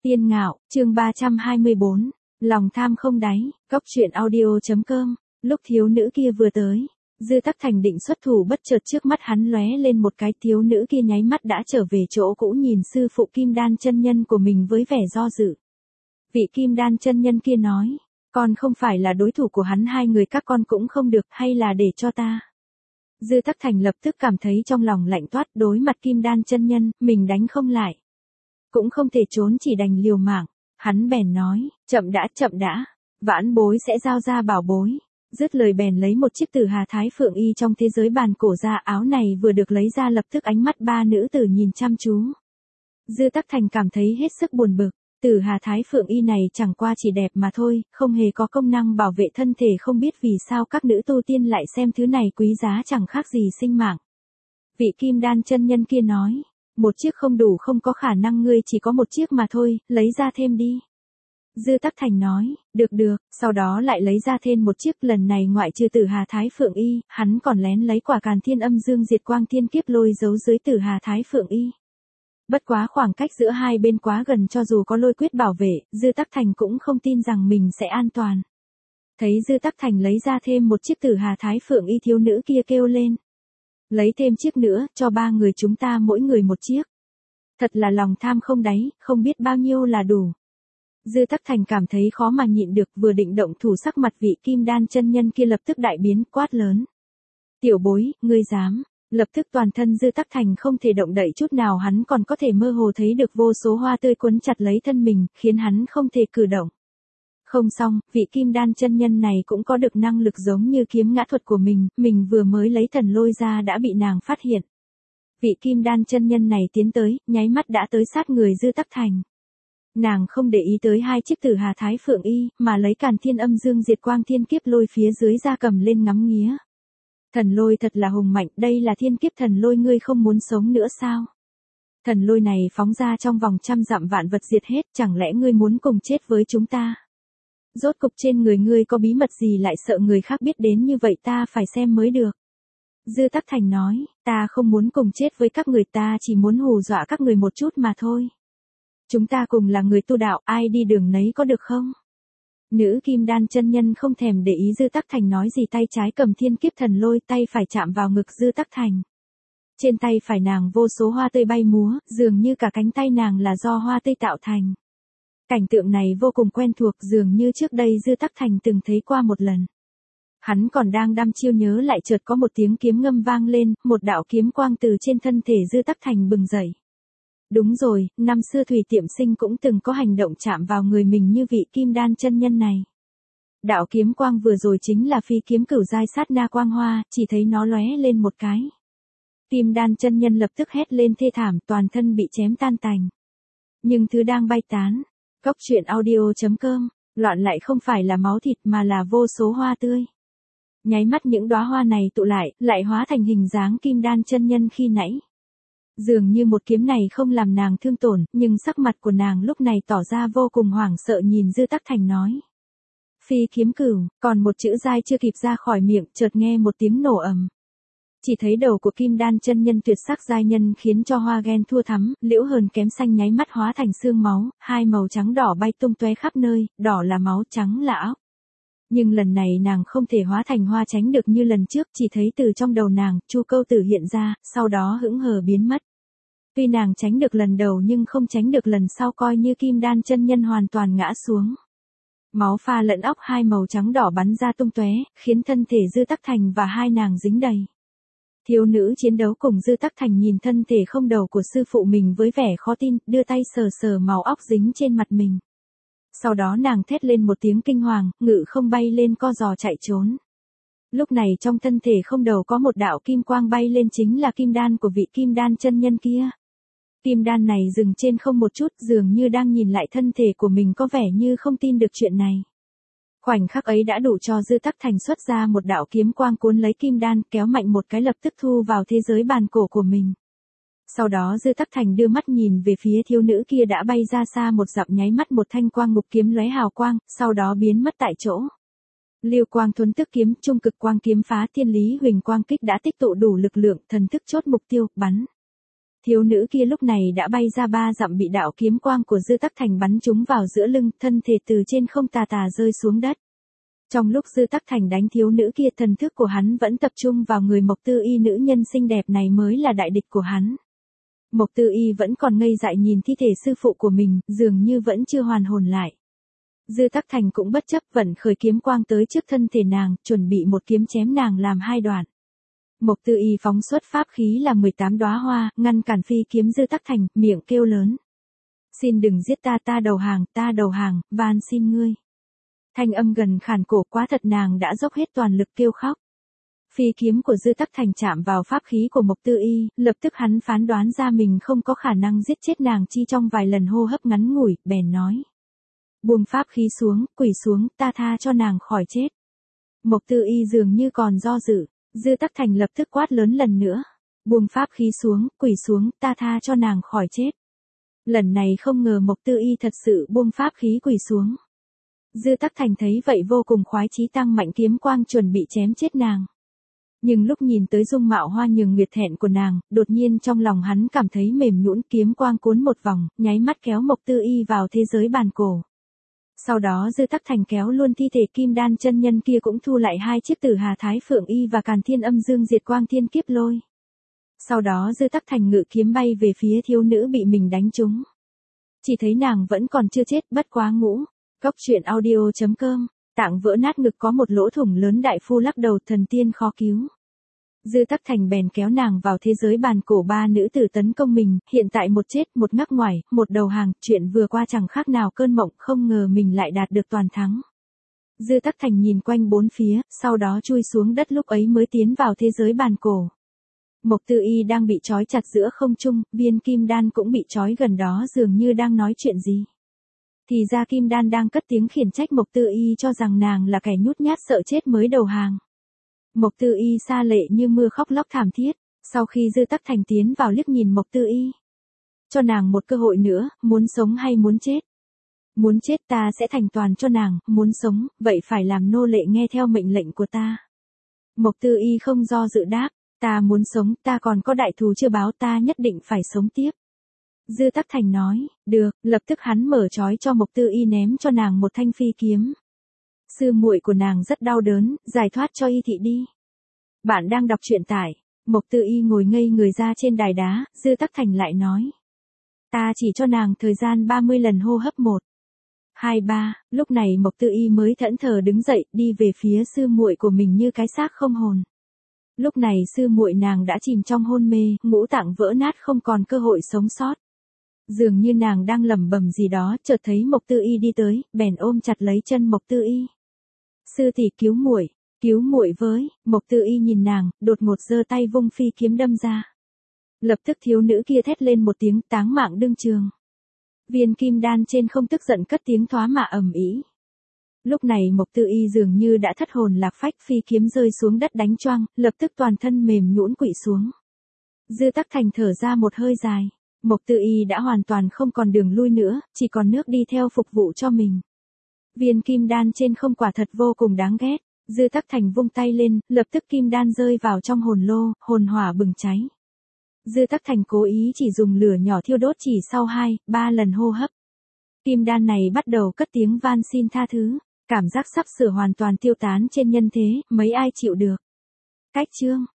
Tiên Ngạo, chương 324, lòng tham không đáy, cóc truyện audio.com, lúc thiếu nữ kia vừa tới, Dư Tắc Thành định xuất thủ bất chợt trước mắt hắn lóe lên một cái, thiếu nữ kia nháy mắt đã trở về chỗ cũ, nhìn sư phụ Kim Đan chân nhân của mình với vẻ do dự. Vị Kim Đan chân nhân kia nói, con không phải là đối thủ của hắn, hai người các con cũng không được, hay là để cho ta. Dư Tắc Thành lập tức cảm thấy trong lòng lạnh toát, đối mặt Kim Đan chân nhân, mình đánh không lại. Cũng không thể trốn, chỉ đành liều mạng. Hắn bèn nói, chậm đã, vãn bối sẽ giao ra bảo bối. Dứt lời bèn lấy một chiếc Tử Hà Thái Phượng Y trong thế giới bàn cổ ra, áo này vừa được lấy ra lập tức ánh mắt ba nữ tử nhìn chăm chú. Dư Tắc Thành cảm thấy hết sức buồn bực, Tử Hà Thái Phượng Y này chẳng qua chỉ đẹp mà thôi, không hề có công năng bảo vệ thân thể, không biết vì sao các nữ tu tiên lại xem thứ này quý giá chẳng khác gì sinh mạng. Vị Kim Đan chân nhân kia nói, một chiếc không đủ, không có khả năng, ngươi chỉ có một chiếc mà thôi, lấy ra thêm đi. Dư Tắc Thành nói, được, sau đó lại lấy ra thêm một chiếc, lần này ngoại trừ Tử Hà Thái Phượng Y, hắn còn lén lấy quả Càn Thiên Âm Dương Diệt Quang Thiên Kiếp Lôi giấu dưới Tử Hà Thái Phượng Y. Bất quá khoảng cách giữa hai bên quá gần, cho dù có lôi quyết bảo vệ, Dư Tắc Thành cũng không tin rằng mình sẽ an toàn. Thấy Dư Tắc Thành lấy ra thêm một chiếc Tử Hà Thái Phượng Y, thiếu nữ kia kêu lên. Lấy thêm chiếc nữa, cho ba người chúng ta mỗi người một chiếc. Thật là lòng tham không đáy, không biết bao nhiêu là đủ. Dư Tắc Thành cảm thấy khó mà nhịn được, vừa định động thủ, sắc mặt vị Kim Đan chân nhân kia lập tức đại biến, quát lớn. Tiểu bối, ngươi dám. Lập tức toàn thân Dư Tắc Thành không thể động đậy chút nào, hắn còn có thể mơ hồ thấy được vô số hoa tươi quấn chặt lấy thân mình, khiến hắn không thể cử động. Không xong, vị Kim Đan chân nhân này cũng có được năng lực giống như kiếm ngã thuật của mình vừa mới lấy thần lôi ra đã bị nàng phát hiện. Vị Kim Đan chân nhân này tiến tới, nháy mắt đã tới sát người Dư Tắc Thành. Nàng không để ý tới hai chiếc Tử Hà Thái Phượng Y, mà lấy Càn Thiên Âm Dương Diệt Quang Thiên Kiếp Lôi phía dưới ra cầm lên ngắm nghía. Thần lôi thật là hùng mạnh, đây là thiên kiếp thần lôi, ngươi không muốn sống nữa sao? Thần lôi này phóng ra trong vòng 100 dặm vạn vật diệt hết, chẳng lẽ ngươi muốn cùng chết với chúng ta? Rốt cục trên người ngươi có bí mật gì lại sợ người khác biết đến như vậy, ta phải xem mới được. Dư Tắc Thành nói, ta không muốn cùng chết với các người, ta chỉ muốn hù dọa các người một chút mà thôi. Chúng ta cùng là người tu đạo, ai đi đường nấy có được không? Nữ Kim Đan chân nhân không thèm để ý Dư Tắc Thành nói gì, tay trái cầm thiên kiếp thần lôi, tay phải chạm vào ngực Dư Tắc Thành. Trên tay phải nàng vô số hoa tươi bay múa, dường như cả cánh tay nàng là do hoa tươi tạo thành. Cảnh tượng này vô cùng quen thuộc, dường như trước đây Dư Tắc Thành từng thấy qua một lần. Hắn còn đang đăm chiêu nhớ lại, chợt có một tiếng kiếm ngâm vang lên, một đạo kiếm quang từ trên thân thể Dư Tắc Thành bừng dậy. Đúng rồi, năm xưa Thủy Tiệm Sinh cũng từng có hành động chạm vào người mình như vị Kim Đan chân nhân này. Đạo kiếm quang vừa rồi chính là phi kiếm cửu giai sát na quang hoa, chỉ thấy nó lóe lên một cái. Kim Đan chân nhân lập tức hét lên thê thảm, toàn thân bị chém tan tành. Nhưng thứ đang bay tán, cóc truyện audio.com, loạn lại không phải là máu thịt mà là vô số hoa tươi. Nháy mắt những đóa hoa này tụ lại hóa thành hình dáng Kim Đan chân nhân khi nãy. Dường như một kiếm này không làm nàng thương tổn, nhưng sắc mặt của nàng lúc này tỏ ra vô cùng hoảng sợ, nhìn Dư Tắc Thành nói. Phi kiếm cửu, còn một chữ giai chưa kịp ra khỏi miệng, chợt nghe một tiếng nổ ầm. Chỉ thấy đầu của Kim Đan chân nhân tuyệt sắc giai nhân khiến cho hoa ghen thua thắm, liễu hờn kém xanh nháy mắt hóa thành xương máu, hai màu trắng đỏ bay tung tóe khắp nơi, đỏ là máu, trắng là óc. Nhưng lần này nàng không thể hóa thành hoa tránh được như lần trước, chỉ thấy từ trong đầu nàng, Chu Câu Tử hiện ra, sau đó hững hờ biến mất. Tuy nàng tránh được lần đầu nhưng không tránh được lần sau, coi như Kim Đan chân nhân hoàn toàn ngã xuống. Máu pha lẫn óc, hai màu trắng đỏ bắn ra tung tóe, khiến thân thể Dư Tắc Thành và hai nàng dính đầy. Thiếu nữ chiến đấu cùng Dư Tắc Thành nhìn thân thể không đầu của sư phụ mình với vẻ khó tin, đưa tay sờ màu óc dính trên mặt mình. Sau đó nàng thét lên một tiếng kinh hoàng, ngự không bay lên, co giò chạy trốn. Lúc này trong thân thể không đầu có một đạo kim quang bay lên, chính là kim đan của vị Kim Đan chân nhân kia. Kim đan này dừng trên không một chút, dường như đang nhìn lại thân thể của mình, có vẻ như không tin được chuyện này. Khoảnh khắc ấy đã đủ cho Dư Tắc Thành xuất ra một đạo kiếm quang cuốn lấy kim đan, kéo mạnh một cái lập tức thu vào thế giới bàn cổ của mình. Sau đó Dư Tắc Thành đưa mắt nhìn về phía thiếu nữ kia đã bay ra xa một dặm, nháy mắt một thanh quang ngục kiếm lóe hào quang, sau đó biến mất tại chỗ. Lưu quang thuần tức kiếm, trung cực quang kiếm phá thiên lý huỳnh quang kích đã tích tụ đủ lực lượng, thần thức chốt mục tiêu, bắn. Thiếu nữ kia lúc này đã bay ra 3 dặm bị đạo kiếm quang của Dư Tắc Thành bắn trúng vào giữa lưng, thân thể từ trên không tà tà rơi xuống đất. Trong lúc Dư Tắc Thành đánh thiếu nữ kia, thần thức của hắn vẫn tập trung vào người Mộc Tư Y, nữ nhân xinh đẹp này mới là đại địch của hắn. Mộc Tư Y vẫn còn ngây dại nhìn thi thể sư phụ của mình, dường như vẫn chưa hoàn hồn lại. Dư Tắc Thành cũng bất chấp vận khởi kiếm quang tới trước thân thể nàng, chuẩn bị một kiếm chém nàng làm 2 đoạn. Mộc Tư Y phóng xuất pháp khí là 18 đóa hoa, ngăn cản phi kiếm Dư Tắc Thành, miệng kêu lớn. Xin đừng giết ta, ta đầu hàng, van xin ngươi. Thanh âm gần khàn cổ, quá thật, nàng đã dốc hết toàn lực kêu khóc. Phi kiếm của Dư Tắc Thành chạm vào pháp khí của Mộc Tư Y, lập tức hắn phán đoán ra mình không có khả năng giết chết nàng chi trong vài lần hô hấp ngắn ngủi, bèn nói. Buông pháp khí xuống, quỳ xuống, ta tha cho nàng khỏi chết. Mộc Tư Y dường như còn do dự, Dư Tắc Thành lập tức quát lớn lần nữa. Buông pháp khí xuống, quỳ xuống, ta tha cho nàng khỏi chết. Lần này không ngờ Mộc Tư Y thật sự buông pháp khí quỳ xuống. Dư Tắc Thành thấy vậy vô cùng khoái chí, tăng mạnh kiếm quang chuẩn bị chém chết nàng. Nhưng lúc nhìn tới dung mạo hoa nhường nguyệt thẹn của nàng, đột nhiên trong lòng hắn cảm thấy mềm nhũn, kiếm quang cuốn một vòng, nháy mắt kéo Mộc Tư Y vào thế giới bàn cổ. Sau đó Dư Tắc Thành kéo luôn thi thể Kim Đan chân nhân kia, cũng thu lại 2 chiếc Tử Hà Thái Phượng Y và Càn Thiên Âm Dương Diệt Quang Thiên Kiếp Lôi. Sau đó Dư Tắc Thành ngự kiếm bay về phía thiếu nữ bị mình đánh trúng. Chỉ thấy nàng vẫn còn chưa chết, bất quá ngũ. Cốc truyện audio.com, tạng vỡ nát ngực có một lỗ thủng lớn, đại phu lắc đầu, thần tiên khó cứu. Dư Tắc Thành bèn kéo nàng vào thế giới bàn cổ, 3 nữ tử tấn công mình, hiện tại một chết, một ngắc ngoài, một đầu hàng, chuyện vừa qua chẳng khác nào cơn mộng, không ngờ mình lại đạt được toàn thắng. Dư Tắc Thành nhìn quanh 4 phía, sau đó chui xuống đất, lúc ấy mới tiến vào thế giới bàn cổ. Mộc Tư Y đang bị trói chặt giữa không trung, viên kim đan cũng bị trói gần đó, dường như đang nói chuyện gì. Thì ra Kim Đan đang cất tiếng khiển trách Mộc Tư Y, cho rằng nàng là kẻ nhút nhát sợ chết mới đầu hàng. Mộc Tư Y sa lệ như mưa, khóc lóc thảm thiết. Sau khi Dư Tắc Thành tiến vào liếc nhìn Mộc Tư Y. Cho nàng một cơ hội nữa, muốn sống hay muốn chết? Muốn chết ta sẽ thành toàn cho nàng, muốn sống, vậy phải làm nô lệ nghe theo mệnh lệnh của ta. Mộc Tư Y không do dự đáp, ta muốn sống, ta còn có đại thù chưa báo, ta nhất định phải sống tiếp. Dư Tắc Thành nói, được, lập tức hắn mở trói cho Mộc Tư Y, ném cho nàng một thanh phi kiếm. Sư muội của nàng rất đau đớn, giải thoát cho y thị đi. Bạn đang đọc truyện tại, Mộc Tư Y ngồi ngây người ra trên đài đá, Dư Tắc Thành lại nói. Ta chỉ cho nàng thời gian 30 lần hô hấp 1, 2, 3, lúc này Mộc Tư Y mới thẫn thờ đứng dậy, đi về phía sư muội của mình như cái xác không hồn. Lúc này sư muội nàng đã chìm trong hôn mê, ngũ tạng vỡ nát, không còn cơ hội sống sót. Dường như nàng đang lẩm bẩm gì đó, chợt thấy Mộc Tư Y đi tới, bèn ôm chặt lấy chân Mộc Tư Y. Sư tỷ cứu muội với. Mộc Tư Y nhìn nàng, đột ngột giơ tay vung phi kiếm đâm ra. Lập tức thiếu nữ kia thét lên một tiếng, táng mạng đương trường. Viên kim đan trên không tức giận cất tiếng thoá mạ ầm ĩ. Lúc này Mộc Tư Y dường như đã thất hồn lạc phách, phi kiếm rơi xuống đất đánh choang, lập tức toàn thân mềm nhũn quỵ xuống. Dư Tắc Thành thở ra một hơi dài. Mộc Tư Y đã hoàn toàn không còn đường lui nữa, chỉ còn nước đi theo phục vụ cho mình. Viên kim đan trên không quả thật vô cùng đáng ghét. Dư Tắc Thành vung tay lên, lập tức kim đan rơi vào trong hồn lô, hồn hỏa bừng cháy. Dư Tắc Thành cố ý chỉ dùng lửa nhỏ thiêu đốt, chỉ sau 2, 3 lần hô hấp. Kim đan này bắt đầu cất tiếng van xin tha thứ, cảm giác sắp sửa hoàn toàn tiêu tán trên nhân thế, mấy ai chịu được. Cách chương